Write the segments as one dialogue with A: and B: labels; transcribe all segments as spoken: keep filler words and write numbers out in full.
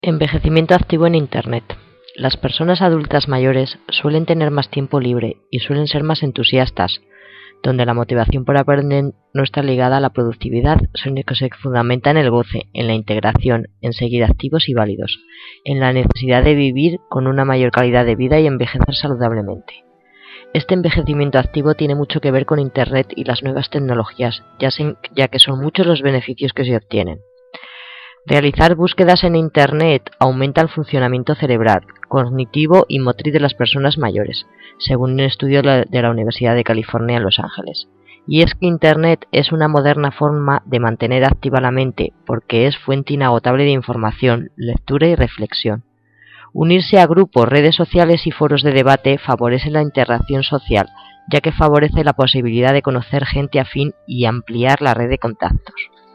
A: Envejecimiento activo en Internet. Las personas adultas mayores suelen tener más tiempo libre y suelen ser más entusiastas, donde la motivación por aprender no está ligada a la productividad, sino que se fundamenta en el goce, en la integración, en seguir activos y válidos, en la necesidad de vivir con una mayor calidad de vida y envejecer saludablemente. Este envejecimiento activo tiene mucho que ver con Internet y las nuevas tecnologías, ya, se, ya que son muchos los beneficios que se obtienen. Realizar búsquedas en Internet aumenta el funcionamiento cerebral, cognitivo y motriz de las personas mayores, según un estudio de la Universidad de California en Los Ángeles. Y es que Internet es una moderna forma de mantener activa la mente, porque es fuente inagotable de información, lectura y reflexión. Unirse a grupos, redes sociales y foros de debate favorece la interacción social, ya que favorece la posibilidad de conocer gente afín y ampliar la red de contactos.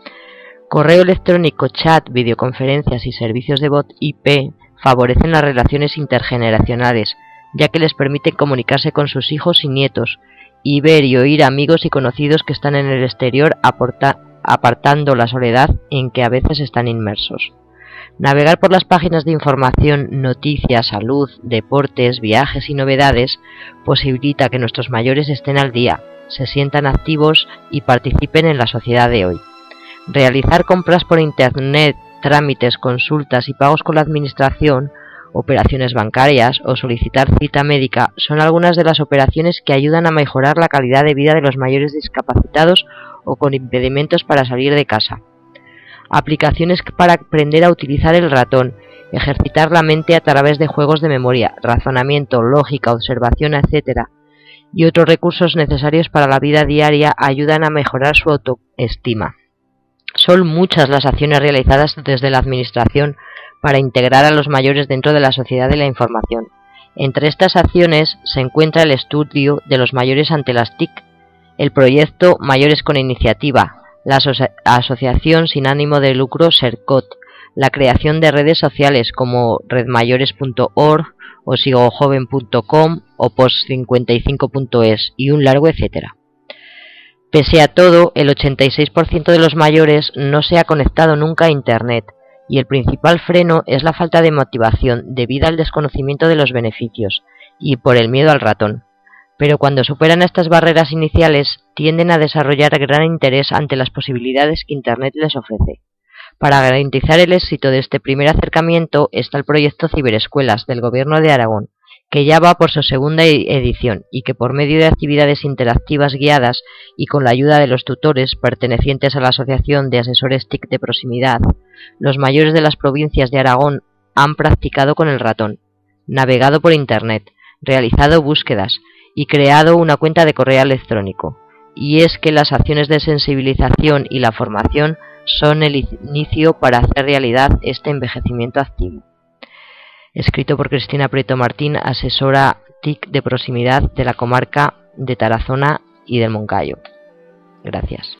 A: Correo electrónico, chat, videoconferencias y servicios de voz I P favorecen las relaciones intergeneracionales, ya que les permiten comunicarse con sus hijos y nietos, y ver y oír amigos y conocidos que están en el exterior, aporta, apartando la soledad en que a veces están inmersos. Navegar por las páginas de información, noticias, salud, deportes, viajes y novedades posibilita que nuestros mayores estén al día, se sientan activos y participen en la sociedad de hoy. Realizar compras por Internet, trámites, consultas y pagos con la administración, operaciones bancarias o solicitar cita médica son algunas de las operaciones que ayudan a mejorar la calidad de vida de los mayores discapacitados o con impedimentos para salir de casa. Aplicaciones para aprender a utilizar el ratón, ejercitar la mente a través de juegos de memoria, razonamiento, lógica, observación, etcétera, y otros recursos necesarios para la vida diaria ayudan a mejorar su autoestima. Son muchas las acciones realizadas desde la Administración para integrar a los mayores dentro de la sociedad de la información. Entre estas acciones se encuentra el estudio de los mayores ante las T I C, el proyecto Mayores con Iniciativa, la aso- asociación sin ánimo de lucro SERCOT, la creación de redes sociales como red mayores punto org o sigo joven punto com o post cincuenta y cinco punto es y un largo etcétera. Pese a todo, el ochenta y seis por ciento de los mayores no se ha conectado nunca a Internet, y el principal freno es la falta de motivación debido al desconocimiento de los beneficios y por el miedo al ratón. Pero cuando superan estas barreras iniciales, tienden a desarrollar gran interés ante las posibilidades que Internet les ofrece. Para garantizar el éxito de este primer acercamiento está el proyecto Ciberescuelas del Gobierno de Aragón, que ya va por su segunda edición y que por medio de actividades interactivas guiadas y con la ayuda de los tutores pertenecientes a la Asociación de Asesores T I C de Proximidad, los mayores de las provincias de Aragón han practicado con el ratón, navegado por Internet, realizado búsquedas y creado una cuenta de correo electrónico. Y es que las acciones de sensibilización y la formación son el inicio para hacer realidad este envejecimiento activo. Escrito por Cristina Prieto Martín, asesora T I C de proximidad de la comarca de Tarazona y del Moncayo. Gracias.